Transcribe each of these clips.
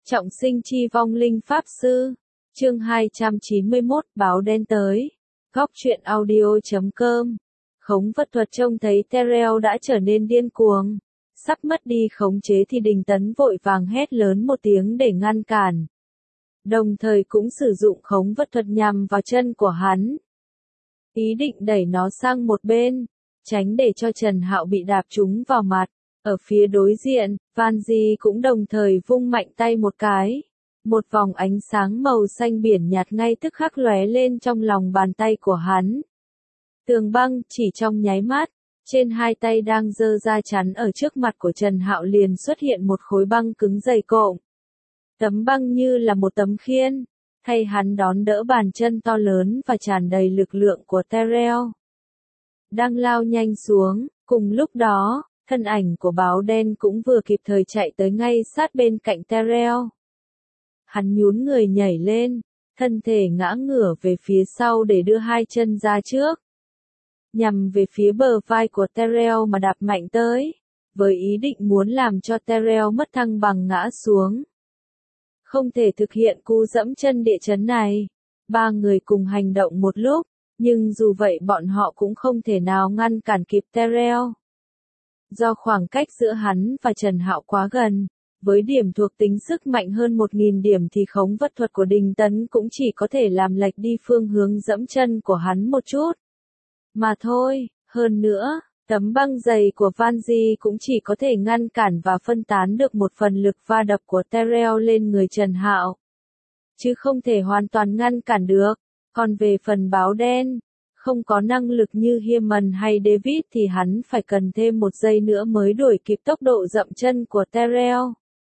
Trọng sinh chi vong linh pháp sư. Chương 291, báo đen tới. Góc truyện audio.com. Khống vật thuật trông thấy Terrell đã trở nên điên cuồng. Sắp mất đi khống chế thì Đình Tấn vội vàng hét lớn một tiếng để ngăn cản. Đồng thời cũng sử dụng khống vật thuật nhằm vào chân của hắn. Ý định đẩy nó sang một bên, tránh để cho Trần Hạo bị đạp trúng vào mặt. Ở phía đối diện, Van Di cũng đồng thời vung mạnh tay một cái. Một vòng ánh sáng màu xanh biển nhạt ngay tức khắc lóe lên trong lòng bàn tay của hắn. Tường băng chỉ trong nháy mắt, trên hai tay đang giơ ra chắn ở trước mặt của Trần Hạo liền xuất hiện một khối băng cứng dày cộm. Tấm băng như là một tấm khiên, thay hắn đón đỡ bàn chân to lớn và tràn đầy lực lượng của Terrell. Đang lao nhanh xuống, cùng lúc đó, thân ảnh của báo đen cũng vừa kịp thời chạy tới ngay sát bên cạnh Terrell. Hắn nhún người nhảy lên, thân thể ngã ngửa về phía sau để đưa hai chân ra trước. Nhằm về phía bờ vai của Terrell mà đạp mạnh tới, với ý định muốn làm cho Terrell mất thăng bằng ngã xuống. Không thể thực hiện cú dẫm chân địa chấn này. Ba người cùng hành động một lúc, nhưng dù vậy bọn họ cũng không thể nào ngăn cản kịp Terrell. Do khoảng cách giữa hắn và Trần Hạo quá gần, với điểm thuộc tính sức mạnh hơn 1000 điểm thì khống vật thuật của Đình Tấn cũng chỉ có thể làm lệch đi phương hướng dẫm chân của hắn một chút. Mà thôi, hơn nữa, tấm băng dày của Van Di cũng chỉ có thể ngăn cản và phân tán được một phần lực va đập của Terrell lên người Trần Hạo. Chứ không thể hoàn toàn ngăn cản được. Còn về phần báo đen, không có năng lực như Hammond hay David thì hắn phải cần thêm một giây nữa mới đuổi kịp tốc độ dậm chân của Terrell.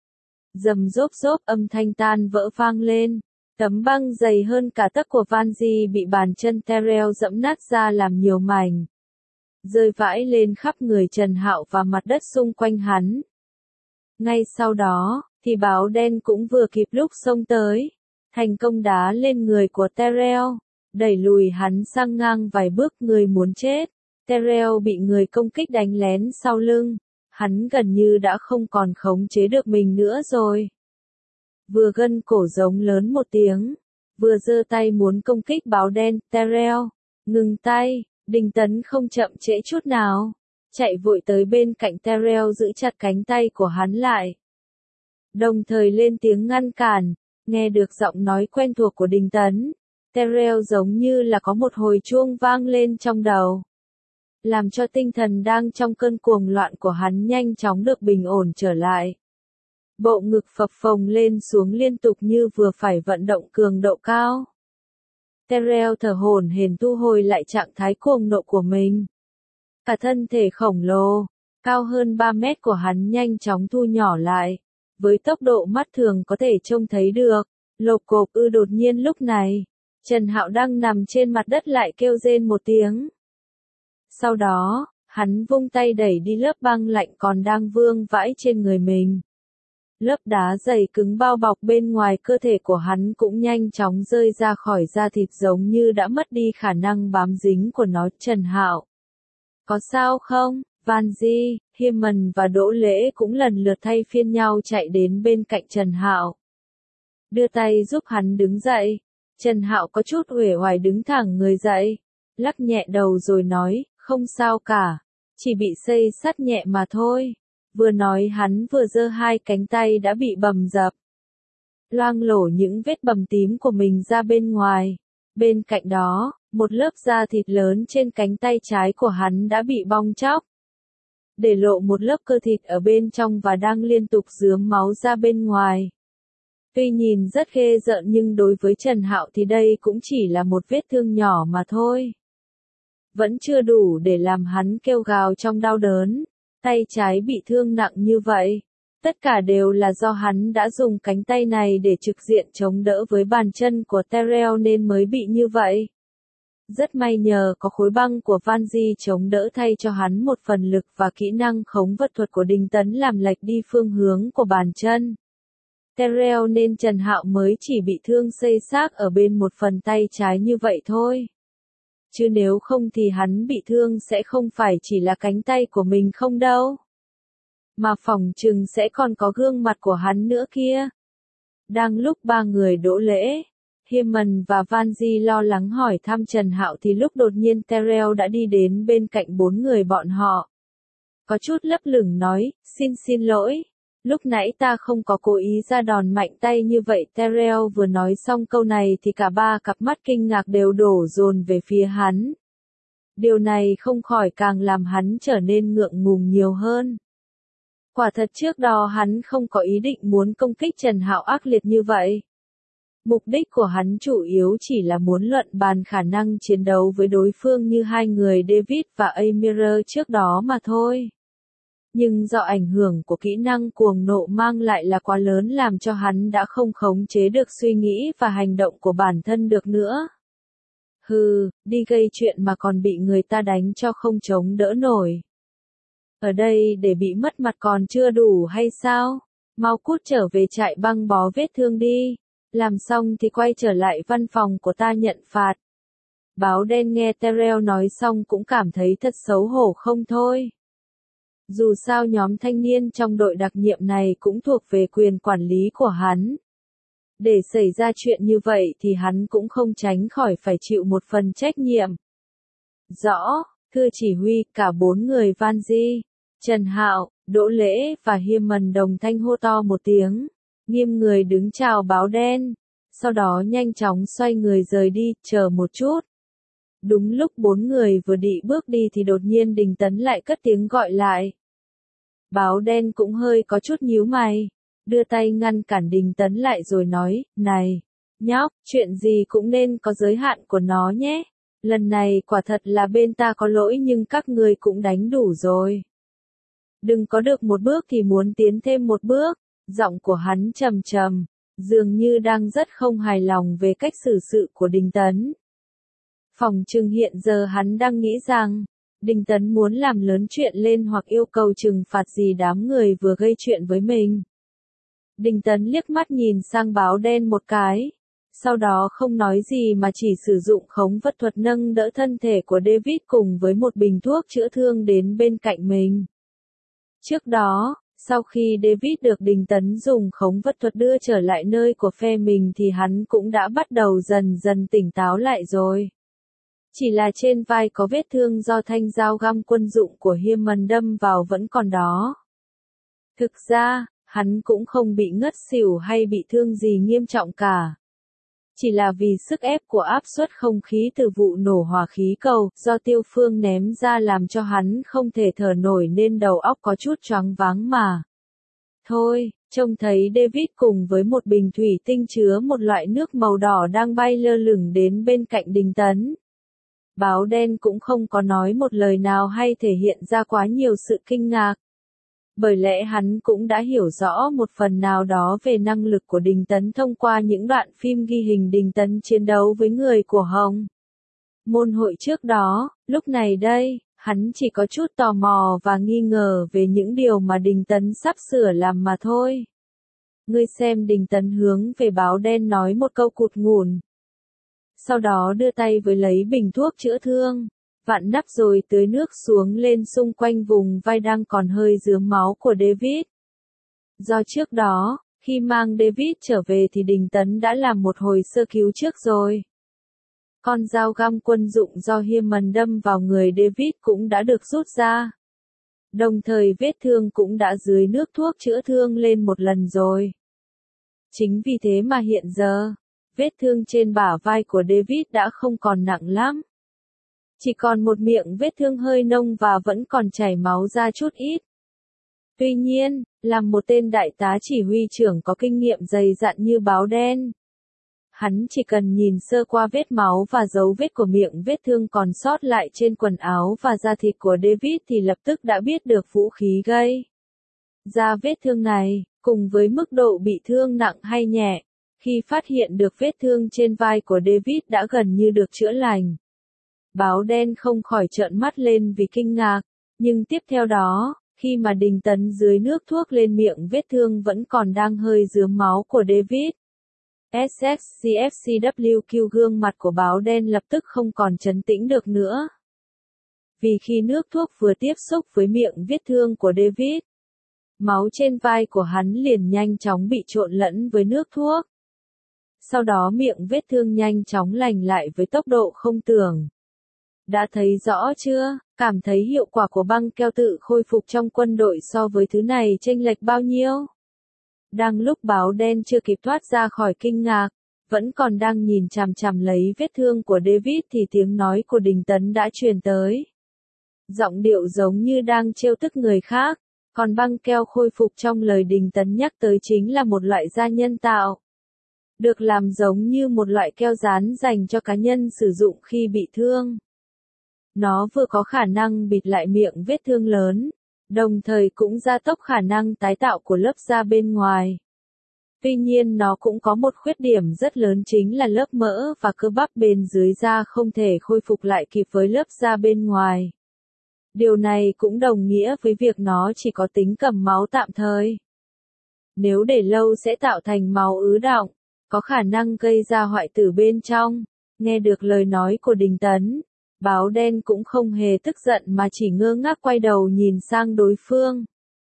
Rầm rốp rốp âm thanh tan vỡ vang lên. Tấm băng dày hơn cả tấc của Van Di bị bàn chân Terrell dẫm nát ra làm nhiều mảnh, rơi vãi lên khắp người Trần Hạo và mặt đất xung quanh hắn. Ngay sau đó, thì báo đen cũng vừa kịp lúc xông tới, thành công đá lên người của Terrell, đẩy lùi hắn sang ngang vài bước. Người muốn chết. Terrell bị người công kích đánh lén sau lưng, hắn gần như đã không còn khống chế được mình nữa rồi. Vừa gân cổ giống lớn một tiếng, vừa giơ tay muốn công kích báo đen. Terrell, ngừng tay. Đình Tấn không chậm trễ chút nào, chạy vội tới bên cạnh Terrell giữ chặt cánh tay của hắn lại. Đồng thời lên tiếng ngăn cản. Nghe được giọng nói quen thuộc của Đình Tấn, Terrell giống như là có một hồi chuông vang lên trong đầu, làm cho tinh thần đang trong cơn cuồng loạn của hắn nhanh chóng được bình ổn trở lại. Bộ ngực phập phồng lên xuống liên tục như vừa phải vận động cường độ cao. Terrell thở hổn hển thu hồi lại trạng thái cuồng nộ của mình. Cả thân thể khổng lồ, cao hơn 3 mét của hắn nhanh chóng thu nhỏ lại, với tốc độ mắt thường có thể trông thấy được. Lộp cộp đột nhiên lúc này, Trần Hạo đang nằm trên mặt đất lại kêu rên một tiếng. Sau đó, hắn vung tay đẩy đi lớp băng lạnh còn đang vương vãi trên người mình. Lớp đá dày cứng bao bọc bên ngoài cơ thể của hắn cũng nhanh chóng rơi ra khỏi da thịt giống như đã mất đi khả năng bám dính của nó. Trần Hạo, có sao không? Van Di, Hammond và Đỗ Lễ cũng lần lượt thay phiên nhau chạy đến bên cạnh Trần Hạo, đưa tay giúp hắn đứng dậy. Trần Hạo có chút uể oải đứng thẳng người dậy, lắc nhẹ đầu rồi nói, không sao cả, chỉ bị xây sắt nhẹ mà thôi. Vừa nói hắn vừa giơ hai cánh tay đã bị bầm dập, loang lổ những vết bầm tím của mình ra bên ngoài. Bên cạnh đó, một lớp da thịt lớn trên cánh tay trái của hắn đã bị bong tróc, để lộ một lớp cơ thịt ở bên trong và đang liên tục rướm máu ra bên ngoài. Tuy nhìn rất ghê rợn nhưng đối với Trần Hạo thì đây cũng chỉ là một vết thương nhỏ mà thôi. Vẫn chưa đủ để làm hắn kêu gào trong đau đớn. Tay trái bị thương nặng như vậy, tất cả đều là do hắn đã dùng cánh tay này để trực diện chống đỡ với bàn chân của Terrell nên mới bị như vậy. Rất may nhờ có khối băng của Van Di chống đỡ thay cho hắn một phần lực và kỹ năng khống vật thuật của Đình Tấn làm lệch đi phương hướng của bàn chân Terrell nên Trần Hạo mới chỉ bị thương xây xát ở bên một phần tay trái như vậy thôi. Chứ nếu không thì hắn bị thương sẽ không phải chỉ là cánh tay của mình không đâu, mà phỏng chừng sẽ còn có gương mặt của hắn nữa kia. Đang lúc ba người đỗ lễ, Hammond và Vanji lo lắng hỏi thăm Trần Hạo thì lúc đột nhiên Terrell đã đi đến bên cạnh bốn người bọn họ. Có chút lấp lửng nói, xin lỗi. Lúc nãy ta không có cố ý ra đòn mạnh tay như vậy. Terrell vừa nói xong câu này thì cả ba cặp mắt kinh ngạc đều đổ dồn về phía hắn. Điều này không khỏi càng làm hắn trở nên ngượng ngùng nhiều hơn. Quả thật trước đó hắn không có ý định muốn công kích Trần Hạo ác liệt như vậy. Mục đích của hắn chủ yếu chỉ là muốn luận bàn khả năng chiến đấu với đối phương như hai người David và Amir trước đó mà thôi. Nhưng do ảnh hưởng của kỹ năng cuồng nộ mang lại là quá lớn làm cho hắn đã không khống chế được suy nghĩ và hành động của bản thân được nữa. Hừ, đi gây chuyện mà còn bị người ta đánh cho không chống đỡ nổi. Ở đây để bị mất mặt còn chưa đủ hay sao? Mau cút trở về trại băng bó vết thương đi. Làm xong thì quay trở lại văn phòng của ta nhận phạt. Báo đen nghe Terrell nói xong cũng cảm thấy thật xấu hổ không thôi. Dù sao nhóm thanh niên trong đội đặc nhiệm này cũng thuộc về quyền quản lý của hắn. Để xảy ra chuyện như vậy thì hắn cũng không tránh khỏi phải chịu một phần trách nhiệm. Rõ, thưa chỉ huy, cả bốn người Vanji, Trần Hạo, Đỗ Lễ và Hammond đồng thanh hô to một tiếng, nghiêm người đứng chào báo đen, sau đó nhanh chóng xoay người rời đi, chờ một chút. Đúng lúc bốn người vừa định bước đi thì đột nhiên Đình Tấn lại cất tiếng gọi lại. Báo đen cũng hơi có chút nhíu mày, đưa tay ngăn cản Đình Tấn lại rồi nói, này, nhóc, chuyện gì cũng nên có giới hạn của nó nhé. Lần này quả thật là bên ta có lỗi nhưng các người cũng đánh đủ rồi. Đừng có được một bước thì muốn tiến thêm một bước, giọng của hắn trầm trầm, dường như đang rất không hài lòng về cách xử sự của Đình Tấn. Phỏng chừng hiện giờ hắn đang nghĩ rằng, Đình Tấn muốn làm lớn chuyện lên hoặc yêu cầu trừng phạt gì đám người vừa gây chuyện với mình. Đình Tấn liếc mắt nhìn sang báo đen một cái, sau đó không nói gì mà chỉ sử dụng khống vật thuật nâng đỡ thân thể của David cùng với một bình thuốc chữa thương đến bên cạnh mình. Trước đó, sau khi David được Đình Tấn dùng khống vật thuật đưa trở lại nơi của phe mình thì hắn cũng đã bắt đầu dần dần tỉnh táo lại rồi. Chỉ là trên vai có vết thương do thanh dao găm quân dụng của Hammond đâm vào vẫn còn đó. Thực ra, hắn cũng không bị ngất xỉu hay bị thương gì nghiêm trọng cả. Chỉ là vì sức ép của áp suất không khí từ vụ nổ hỏa khí cầu do Tiêu Phương ném ra làm cho hắn không thể thở nổi nên đầu óc có chút choáng váng mà. Thôi, trông thấy David cùng với một bình thủy tinh chứa một loại nước màu đỏ đang bay lơ lửng đến bên cạnh Đình Tấn. Báo đen cũng không có nói một lời nào hay thể hiện ra quá nhiều sự kinh ngạc. Bởi lẽ hắn cũng đã hiểu rõ một phần nào đó về năng lực của Đình Tấn thông qua những đoạn phim ghi hình Đình Tấn chiến đấu với người của Hồng Môn Hội trước đó. Lúc này đây, hắn chỉ có chút tò mò và nghi ngờ về những điều mà Đình Tấn sắp sửa làm mà thôi. Ngươi xem, Đình Tấn hướng về báo đen nói một câu cụt ngủn. Sau đó đưa tay với lấy bình thuốc chữa thương, vặn nắp rồi tưới nước xuống lên xung quanh vùng vai đang còn hơi rướm máu của David. Do trước đó, khi mang David trở về thì Đình Tấn đã làm một hồi sơ cứu trước rồi. Con dao găm quân dụng do Hammond đâm vào người David cũng đã được rút ra. Đồng thời vết thương cũng đã dưới nước thuốc chữa thương lên một lần rồi. Chính vì thế mà hiện giờ, vết thương trên bả vai của David đã không còn nặng lắm. Chỉ còn một miệng vết thương hơi nông và vẫn còn chảy máu ra chút ít. Tuy nhiên, làm một tên đại tá chỉ huy trưởng có kinh nghiệm dày dặn như báo đen, hắn chỉ cần nhìn sơ qua vết máu và dấu vết của miệng vết thương còn sót lại trên quần áo và da thịt của David thì lập tức đã biết được vũ khí gây ra vết thương này, cùng với mức độ bị thương nặng hay nhẹ. Khi phát hiện được vết thương trên vai của David đã gần như được chữa lành, báo đen không khỏi trợn mắt lên vì kinh ngạc, nhưng tiếp theo đó, khi mà Đình Tấn dưới nước thuốc lên miệng vết thương vẫn còn đang hơi rướm máu của David. SXCFCWQ gương mặt của báo đen lập tức không còn trấn tĩnh được nữa. Vì khi nước thuốc vừa tiếp xúc với miệng vết thương của David, Máu trên vai của hắn liền nhanh chóng bị trộn lẫn với nước thuốc. Sau đó miệng vết thương nhanh chóng lành lại với tốc độ không tưởng. Đã thấy rõ chưa, cảm thấy hiệu quả của băng keo tự khôi phục trong quân đội so với thứ này chênh lệch bao nhiêu? Đang lúc báo đen chưa kịp thoát ra khỏi kinh ngạc, vẫn còn đang nhìn chằm chằm lấy vết thương của David thì tiếng nói của Đình Tấn đã truyền tới. Giọng điệu giống như đang trêu tức người khác, còn băng keo khôi phục trong lời Đình Tấn nhắc tới chính là một loại da nhân tạo. Được làm giống như một loại keo dán dành cho cá nhân sử dụng khi bị thương. Nó vừa có khả năng bịt lại miệng vết thương lớn, đồng thời cũng gia tốc khả năng tái tạo của lớp da bên ngoài. Tuy nhiên nó cũng có một khuyết điểm rất lớn chính là lớp mỡ và cơ bắp bên dưới da không thể khôi phục lại kịp với lớp da bên ngoài. Điều này cũng đồng nghĩa với việc nó chỉ có tính cầm máu tạm thời. Nếu để lâu sẽ tạo thành máu ứ đọng, có khả năng gây ra hoại tử bên trong. Nghe được lời nói của Đình Tấn, báo đen cũng không hề tức giận mà chỉ ngơ ngác quay đầu nhìn sang đối phương.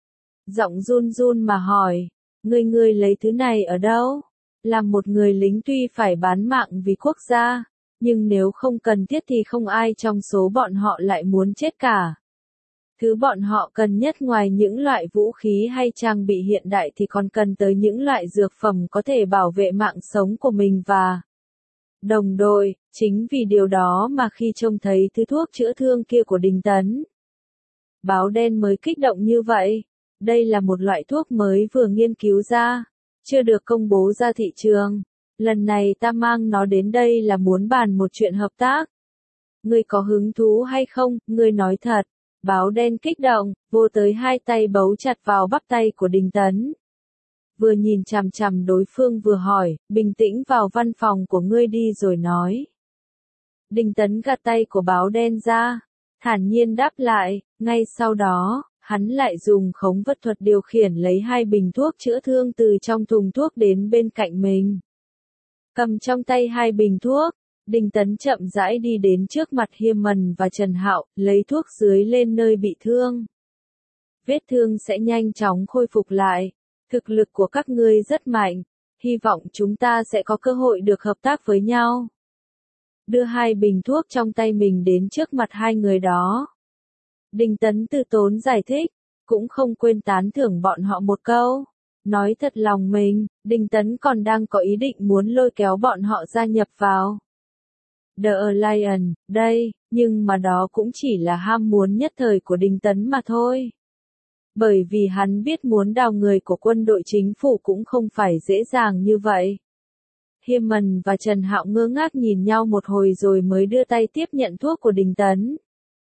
Giọng run run mà hỏi, ngươi lấy thứ này ở đâu? Làm một người lính tuy phải bán mạng vì quốc gia, nhưng nếu không cần thiết thì không ai trong số bọn họ lại muốn chết cả. Thứ bọn họ cần nhất ngoài những loại vũ khí hay trang bị hiện đại thì còn cần tới những loại dược phẩm có thể bảo vệ mạng sống của mình và đồng đội. Chính vì điều đó mà khi trông thấy thứ thuốc chữa thương kia của Đình Tấn, báo đen mới kích động như vậy. Đây là một loại thuốc mới vừa nghiên cứu ra, chưa được công bố ra thị trường. Lần này ta mang nó đến đây là muốn bàn một chuyện hợp tác. Ngươi có hứng thú hay không, ngươi nói thật. Báo đen kích động, vô tới hai tay bấu chặt vào bắp tay của Đình Tấn. Vừa nhìn chằm chằm đối phương vừa hỏi, bình tĩnh vào văn phòng của ngươi đi rồi nói. Đình Tấn gạt tay của báo đen ra, thản nhiên đáp lại, ngay sau đó, hắn lại dùng khống vật thuật điều khiển lấy hai bình thuốc chữa thương từ trong thùng thuốc đến bên cạnh mình. Cầm trong tay hai bình thuốc, Đình Tấn chậm rãi đi đến trước mặt Hiên và Trần Hạo, lấy thuốc dưới lên nơi bị thương. Vết thương sẽ nhanh chóng khôi phục lại. Thực lực của các ngươi rất mạnh, hy vọng chúng ta sẽ có cơ hội được hợp tác với nhau. Đưa hai bình thuốc trong tay mình đến trước mặt hai người đó. Đình Tấn từ tốn giải thích, cũng không quên tán thưởng bọn họ một câu. Nói thật lòng mình, Đình Tấn còn đang có ý định muốn lôi kéo bọn họ gia nhập vào The Alliance, đây, nhưng mà đó cũng chỉ là ham muốn nhất thời của Đình Tấn mà thôi. Bởi vì hắn biết muốn đào người của quân đội chính phủ cũng không phải dễ dàng như vậy. Hiên và Trần Hạo ngơ ngác nhìn nhau một hồi rồi mới đưa tay tiếp nhận thuốc của Đình Tấn.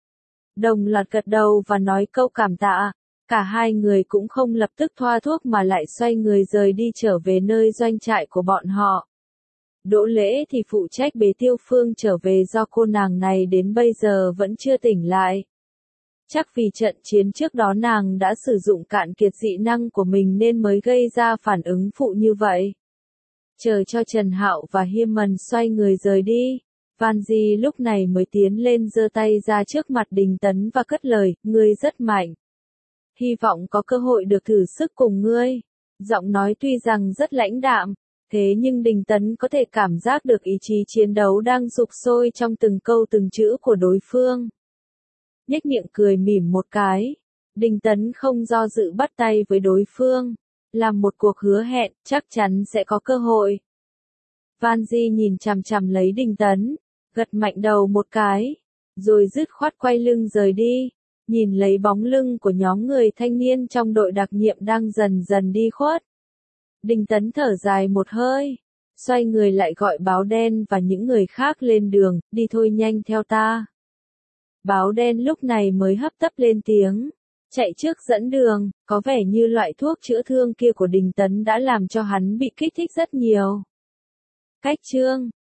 Đồng loạt gật đầu và nói câu cảm tạ. Cả hai người cũng không lập tức thoa thuốc mà lại xoay người rời đi trở về nơi doanh trại của bọn họ. Đỗ Lễ thì phụ trách bế Tiêu Phương trở về do cô nàng này đến bây giờ vẫn chưa tỉnh lại. Chắc vì trận chiến trước đó nàng đã sử dụng cạn kiệt dị năng của mình nên mới gây ra phản ứng phụ như vậy. Chờ cho Trần Hạo và Hiên xoay người rời đi, Van Di lúc này mới tiến lên giơ tay ra trước mặt Đình Tấn và cất lời, ngươi rất mạnh. Hy vọng có cơ hội được thử sức cùng ngươi. Giọng nói tuy rằng rất lãnh đạm, thế nhưng Đình Tấn có thể cảm giác được ý chí chiến đấu đang sục sôi trong từng câu từng chữ của đối phương. Nhếch miệng cười mỉm một cái, Đình Tấn không do dự bắt tay với đối phương, làm một cuộc hứa hẹn, chắc chắn sẽ có cơ hội. Van Di nhìn chằm chằm lấy Đình Tấn, gật mạnh đầu một cái, rồi dứt khoát quay lưng rời đi, nhìn lấy bóng lưng của nhóm người thanh niên trong đội đặc nhiệm đang dần dần đi khuất. Đình Tấn thở dài một hơi, xoay người lại gọi báo đen và những người khác lên đường, đi thôi nhanh theo ta. Báo đen lúc này mới hấp tấp lên tiếng, chạy trước dẫn đường, có vẻ như loại thuốc chữa thương kia của Đình Tấn đã làm cho hắn bị kích thích rất nhiều. Cách chương